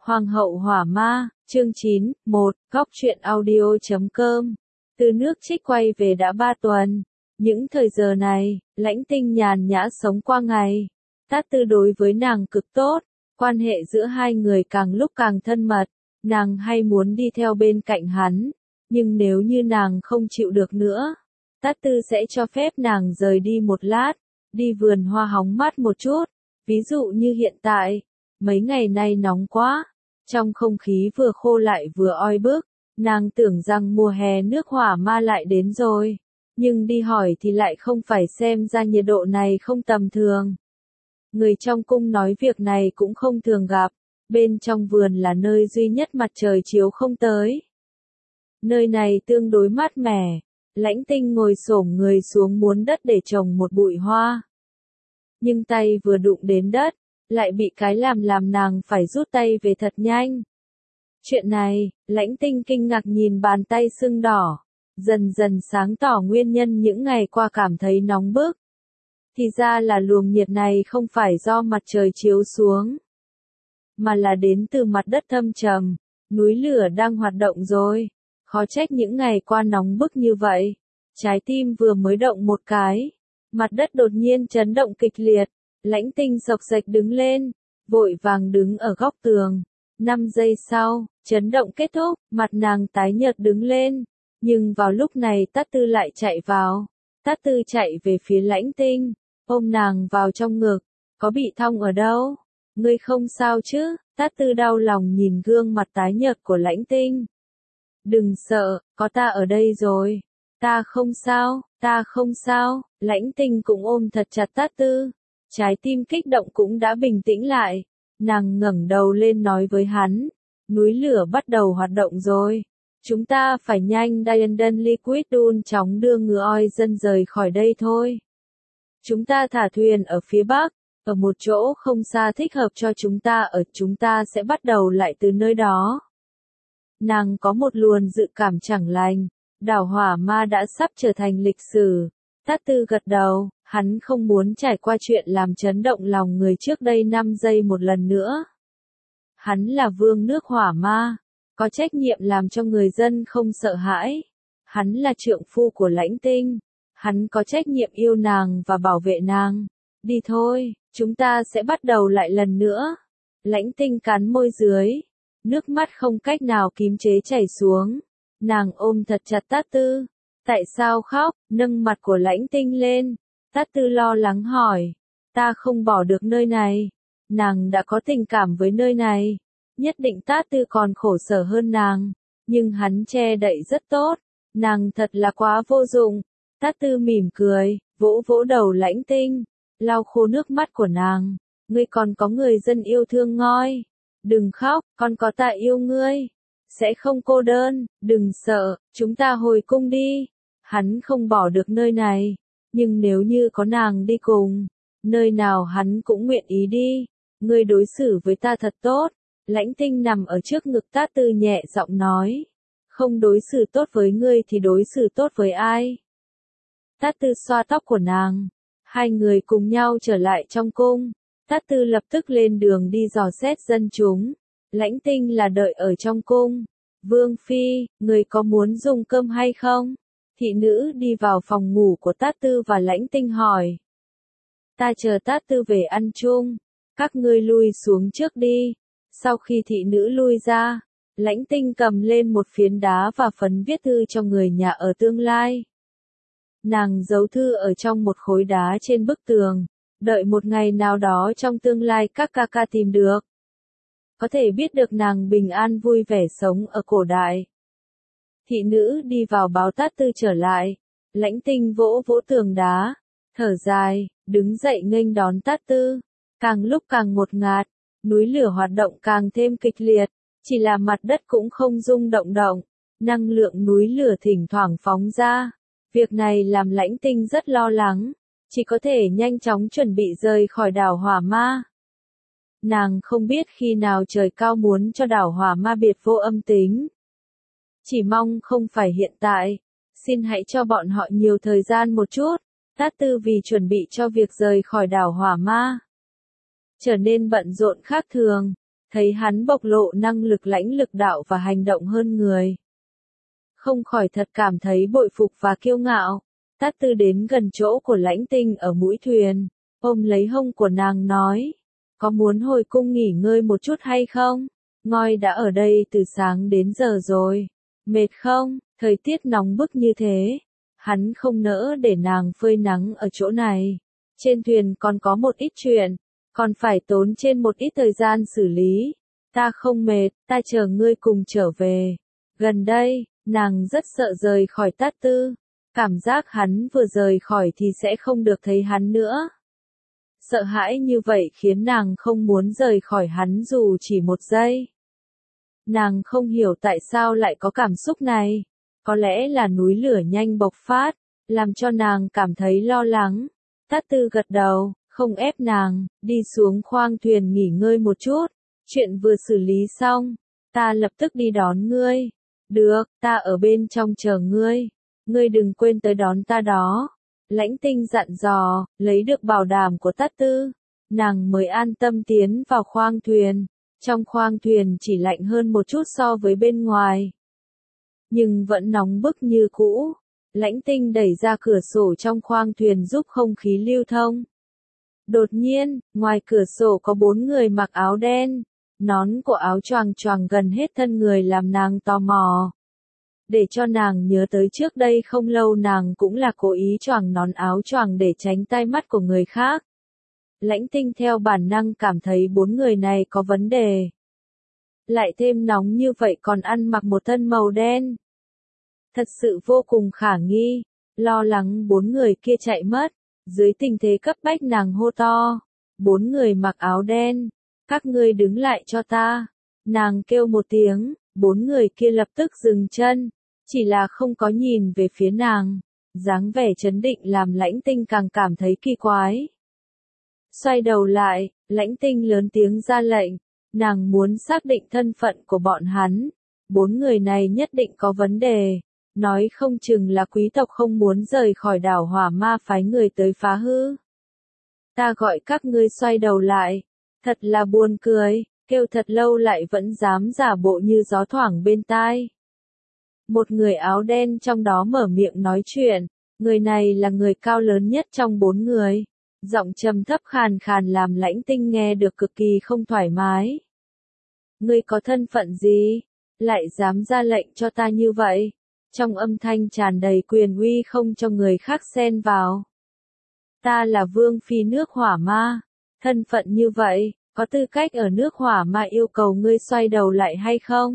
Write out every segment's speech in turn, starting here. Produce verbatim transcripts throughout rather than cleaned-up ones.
Hoàng hậu hỏa ma, chương chín, một, góc truyện audio chấm com. Từ nước Trích quay về đã ba tuần. Những thời giờ này, Lãnh Tinh nhàn nhã sống qua ngày. Tát Tư đối với nàng cực tốt, quan hệ giữa hai người càng lúc càng thân mật. Nàng hay muốn đi theo bên cạnh hắn, nhưng nếu như nàng không chịu được nữa, Tát Tư sẽ cho phép nàng rời đi một lát, đi vườn hoa hóng mát một chút. Ví dụ như hiện tại, mấy ngày nay nóng quá, trong không khí vừa khô lại vừa oi bức, nàng tưởng rằng mùa hè nước hỏa ma lại đến rồi, nhưng đi hỏi thì lại không phải, xem ra nhiệt độ này không tầm thường. Người trong cung nói việc này cũng không thường gặp, bên trong vườn là nơi duy nhất mặt trời chiếu không tới. Nơi này tương đối mát mẻ, Lãnh Tinh ngồi xổm người xuống muốn đất để trồng một bụi hoa. Nhưng tay vừa đụng đến đất, lại bị cái làm làm nàng phải rút tay về thật nhanh. Chuyện này, Lãnh Tinh kinh ngạc nhìn bàn tay sưng đỏ, dần dần sáng tỏ nguyên nhân những ngày qua cảm thấy nóng bức. Thì ra là luồng nhiệt này không phải do mặt trời chiếu xuống, mà là đến từ mặt đất thâm trầm, núi lửa đang hoạt động rồi. Khó trách những ngày qua nóng bức như vậy. Trái tim vừa mới động một cái, mặt đất đột nhiên chấn động kịch liệt. Lãnh Tinh sộc sạch đứng lên, vội vàng đứng ở góc tường. Năm giây sau, chấn động kết thúc, mặt nàng tái nhợt đứng lên. Nhưng vào lúc này Tát Tư lại chạy vào. Tát Tư chạy về phía Lãnh Tinh, ôm nàng vào trong ngực. Có bị thong ở đâu? Ngươi không sao chứ? Tát Tư đau lòng nhìn gương mặt tái nhợt của Lãnh Tinh. Đừng sợ, có ta ở đây rồi. Ta không sao, ta không sao. Lãnh Tinh cũng ôm thật chặt Tát Tư. Trái tim kích động cũng đã bình tĩnh lại. Nàng ngẩng đầu lên nói với hắn. Núi lửa bắt đầu hoạt động rồi. Chúng ta phải nhanh Diandon Liquid đun chóng đưa ngựa oi dân rời khỏi đây thôi. Chúng ta thả thuyền ở phía bắc, ở một chỗ không xa thích hợp cho chúng ta ở. Chúng ta sẽ bắt đầu lại từ nơi đó. Nàng có một luồng dự cảm chẳng lành. Đảo hỏa ma đã sắp trở thành lịch sử. Tát Tư gật đầu, hắn không muốn trải qua chuyện làm chấn động lòng người trước đây năm giây một lần nữa. Hắn là vương nước hỏa ma, có trách nhiệm làm cho người dân không sợ hãi. Hắn là trượng phu của Lãnh Tinh, hắn có trách nhiệm yêu nàng và bảo vệ nàng. Đi thôi, chúng ta sẽ bắt đầu lại lần nữa. Lãnh Tinh cắn môi dưới, nước mắt không cách nào kìm chế chảy xuống. Nàng ôm thật chặt Tát Tư. Tại sao khóc? Nâng mặt của Lãnh Tinh lên. Tát Tư lo lắng hỏi. Ta không bỏ được nơi này. Nàng đã có tình cảm với nơi này. Nhất định Tát Tư còn khổ sở hơn nàng. Nhưng hắn che đậy rất tốt. Nàng thật là quá vô dụng. Tát Tư mỉm cười, vỗ vỗ đầu Lãnh Tinh, lau khô nước mắt của nàng. Ngươi còn có người dân yêu thương ngoi. Đừng khóc, con có ta yêu ngươi. Sẽ không cô đơn, đừng sợ, chúng ta hồi cung đi. Hắn không bỏ được nơi này, nhưng nếu như có nàng đi cùng, nơi nào hắn cũng nguyện ý đi. Ngươi đối xử với ta thật tốt. Lãnh Tinh nằm ở trước ngực Tát Tư nhẹ giọng nói. Không đối xử tốt với ngươi thì đối xử tốt với ai? Tát Tư xoa tóc của nàng. Hai người cùng nhau trở lại trong cung. Tát Tư lập tức lên đường đi dò xét dân chúng. Lãnh Tinh là đợi ở trong cung. Vương Phi, người có muốn dùng cơm hay không? Thị nữ đi vào phòng ngủ của Tát Tư và Lãnh Tinh hỏi. Ta chờ Tát Tư về ăn chung. Các ngươi lui xuống trước đi. Sau khi thị nữ lui ra, Lãnh Tinh cầm lên một phiến đá và phấn viết thư cho người nhà ở tương lai. Nàng giấu thư ở trong một khối đá trên bức tường. Đợi một ngày nào đó trong tương lai các ca ca tìm được. Có thể biết được nàng bình an vui vẻ sống ở cổ đại. Thị nữ đi vào báo Tát Tư trở lại. Lãnh Tinh vỗ vỗ tường đá, thở dài, đứng dậy nghênh đón Tát Tư. Càng lúc càng ngột ngạt, núi lửa hoạt động càng thêm kịch liệt, chỉ là mặt đất cũng không rung động động. Năng lượng núi lửa thỉnh thoảng phóng ra. Việc này làm Lãnh Tinh rất lo lắng, chỉ có thể nhanh chóng chuẩn bị rời khỏi đảo hỏa ma. Nàng không biết khi nào trời cao muốn cho đảo hỏa ma biệt vô âm tính. Chỉ mong không phải hiện tại. Xin hãy cho bọn họ nhiều thời gian một chút. Tát Tư vì chuẩn bị cho việc rời khỏi đảo hỏa ma trở nên bận rộn khác thường. thấy hắn bộc lộ năng lực lãnh lực đạo và hành động hơn người. Không khỏi thật cảm thấy bội phục và kiêu ngạo. Tát Tư đến gần chỗ của Lãnh Tinh ở mũi thuyền, ôm lấy hông của nàng nói, có muốn hồi cung nghỉ ngơi một chút hay không? Ngôi đã ở đây từ sáng đến giờ rồi, mệt không? Thời tiết nóng bức như thế, hắn không nỡ để nàng phơi nắng ở chỗ này. Trên thuyền còn có một ít chuyện, còn phải tốn trên một ít thời gian xử lý. Ta không mệt, ta chờ ngươi cùng trở về. Gần đây, nàng rất sợ rời khỏi Tát Tư, cảm giác hắn vừa rời khỏi thì sẽ không được thấy hắn nữa. Sợ hãi như vậy khiến nàng không muốn rời khỏi hắn dù chỉ một giây. Nàng không hiểu tại sao lại có cảm xúc này. Có lẽ là núi lửa nhanh bộc phát, làm cho nàng cảm thấy lo lắng. Tát Tư gật đầu, không ép nàng, đi xuống khoang thuyền nghỉ ngơi một chút. Chuyện vừa xử lý xong, ta lập tức đi đón ngươi. Được, ta ở bên trong chờ ngươi. Ngươi đừng quên tới đón ta đó. Lãnh Tinh dặn dò, lấy được bảo đảm của Tát Tư, nàng mới an tâm tiến vào khoang thuyền. Trong khoang thuyền chỉ lạnh hơn một chút so với bên ngoài, nhưng vẫn nóng bức như cũ. Lãnh Tinh đẩy ra cửa sổ trong khoang thuyền giúp không khí lưu thông. Đột nhiên, ngoài cửa sổ có bốn người mặc áo đen, nón của áo choàng choàng gần hết thân người làm nàng tò mò. Để cho nàng nhớ tới trước đây không lâu nàng cũng là cố ý choàng nón áo choàng để tránh tai mắt của người khác. Lãnh Tinh theo bản năng cảm thấy bốn người này có vấn đề. Lại thêm nóng như vậy còn ăn mặc một thân màu đen. Thật sự vô cùng khả nghi, lo lắng bốn người kia chạy mất. Dưới tình thế cấp bách nàng hô to. Bốn người mặc áo đen, các ngươi đứng lại cho ta. Nàng kêu một tiếng, bốn người kia lập tức dừng chân. Chỉ là không có nhìn về phía nàng. Dáng vẻ trấn định làm Lãnh Tinh càng cảm thấy kỳ quái. Xoay đầu lại, Lãnh Tinh lớn tiếng ra lệnh. Nàng muốn xác định thân phận của bọn hắn. Bốn người này nhất định có vấn đề. Nói không chừng là quý tộc không muốn rời khỏi đảo Hỏa Ma phái người tới phá hư. Ta gọi các ngươi xoay đầu lại. Thật là buồn cười, kêu thật lâu lại vẫn dám giả bộ như gió thoảng bên tai. Một người áo đen trong đó mở miệng nói chuyện. Người này là người cao lớn nhất trong bốn người. Giọng trầm thấp khàn khàn làm Lãnh Tinh nghe được cực kỳ không thoải mái. Ngươi có thân phận gì? Lại dám ra lệnh cho ta như vậy? Trong âm thanh tràn đầy quyền uy không cho người khác xen vào. Ta là Vương Phi nước Hỏa Ma. Thân phận như vậy, có tư cách ở nước Hỏa Ma yêu cầu ngươi xoay đầu lại hay không?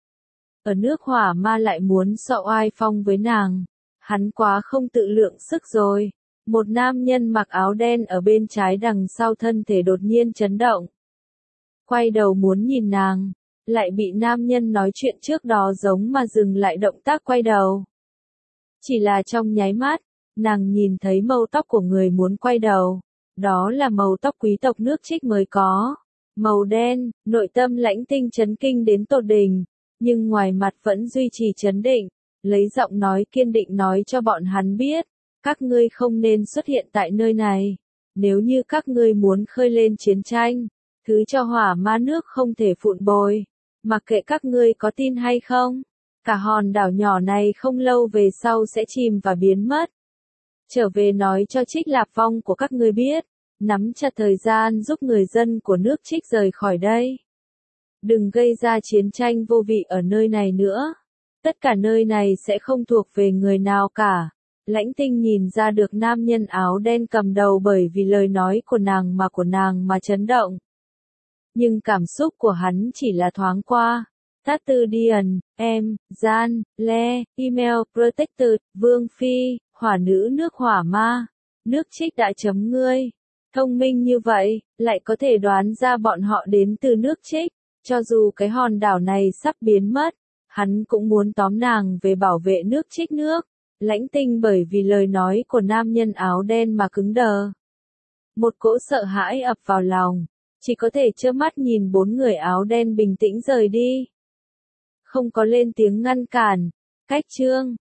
Ở nước Hỏa Ma lại muốn sợ oai phong với nàng. Hắn quá không tự lượng sức rồi. Một nam nhân mặc áo đen ở bên trái đằng sau thân thể đột nhiên chấn động. Quay đầu muốn nhìn nàng, lại bị nam nhân nói chuyện trước đó giống mà dừng lại động tác quay đầu. Chỉ là trong nháy mắt, nàng nhìn thấy màu tóc của người muốn quay đầu. Đó là màu tóc quý tộc nước Trích mới có. Màu đen, nội tâm Lãnh Tinh chấn kinh đến tột đỉnh, nhưng ngoài mặt vẫn duy trì trấn định, lấy giọng nói kiên định nói cho bọn hắn biết. Các ngươi không nên xuất hiện tại nơi này. Nếu như các ngươi muốn khơi lên chiến tranh, thứ cho Hỏa Ma nước không thể phụn bồi. Mặc kệ các ngươi có tin hay không, cả hòn đảo nhỏ này không lâu về sau sẽ chìm và biến mất. Trở về nói cho Trích Lạp Phong của các ngươi biết, nắm chặt thời gian giúp người dân của nước Trích rời khỏi đây. Đừng gây ra chiến tranh vô vị ở nơi này nữa. Tất cả nơi này sẽ không thuộc về người nào cả. Lãnh Tinh nhìn ra được nam nhân áo đen cầm đầu bởi vì lời nói của nàng mà của nàng mà chấn động. Nhưng cảm xúc của hắn chỉ là thoáng qua. Tát Tư Điền, em, Gian, Le, Email, Protector, Vương Phi, Hỏa Nữ nước Hỏa Ma. Nước Trích đã chấm ngươi. Thông minh như vậy, lại có thể đoán ra bọn họ đến từ nước Trích. Cho dù cái hòn đảo này sắp biến mất, hắn cũng muốn tóm nàng về bảo vệ nước Trích nước. Lãnh Tinh bởi vì lời nói của nam nhân áo đen mà cứng đờ. Một cỗ sợ hãi ập vào lòng, chỉ có thể trơ mắt nhìn bốn người áo đen bình tĩnh rời đi. Không có lên tiếng ngăn cản. Cách chương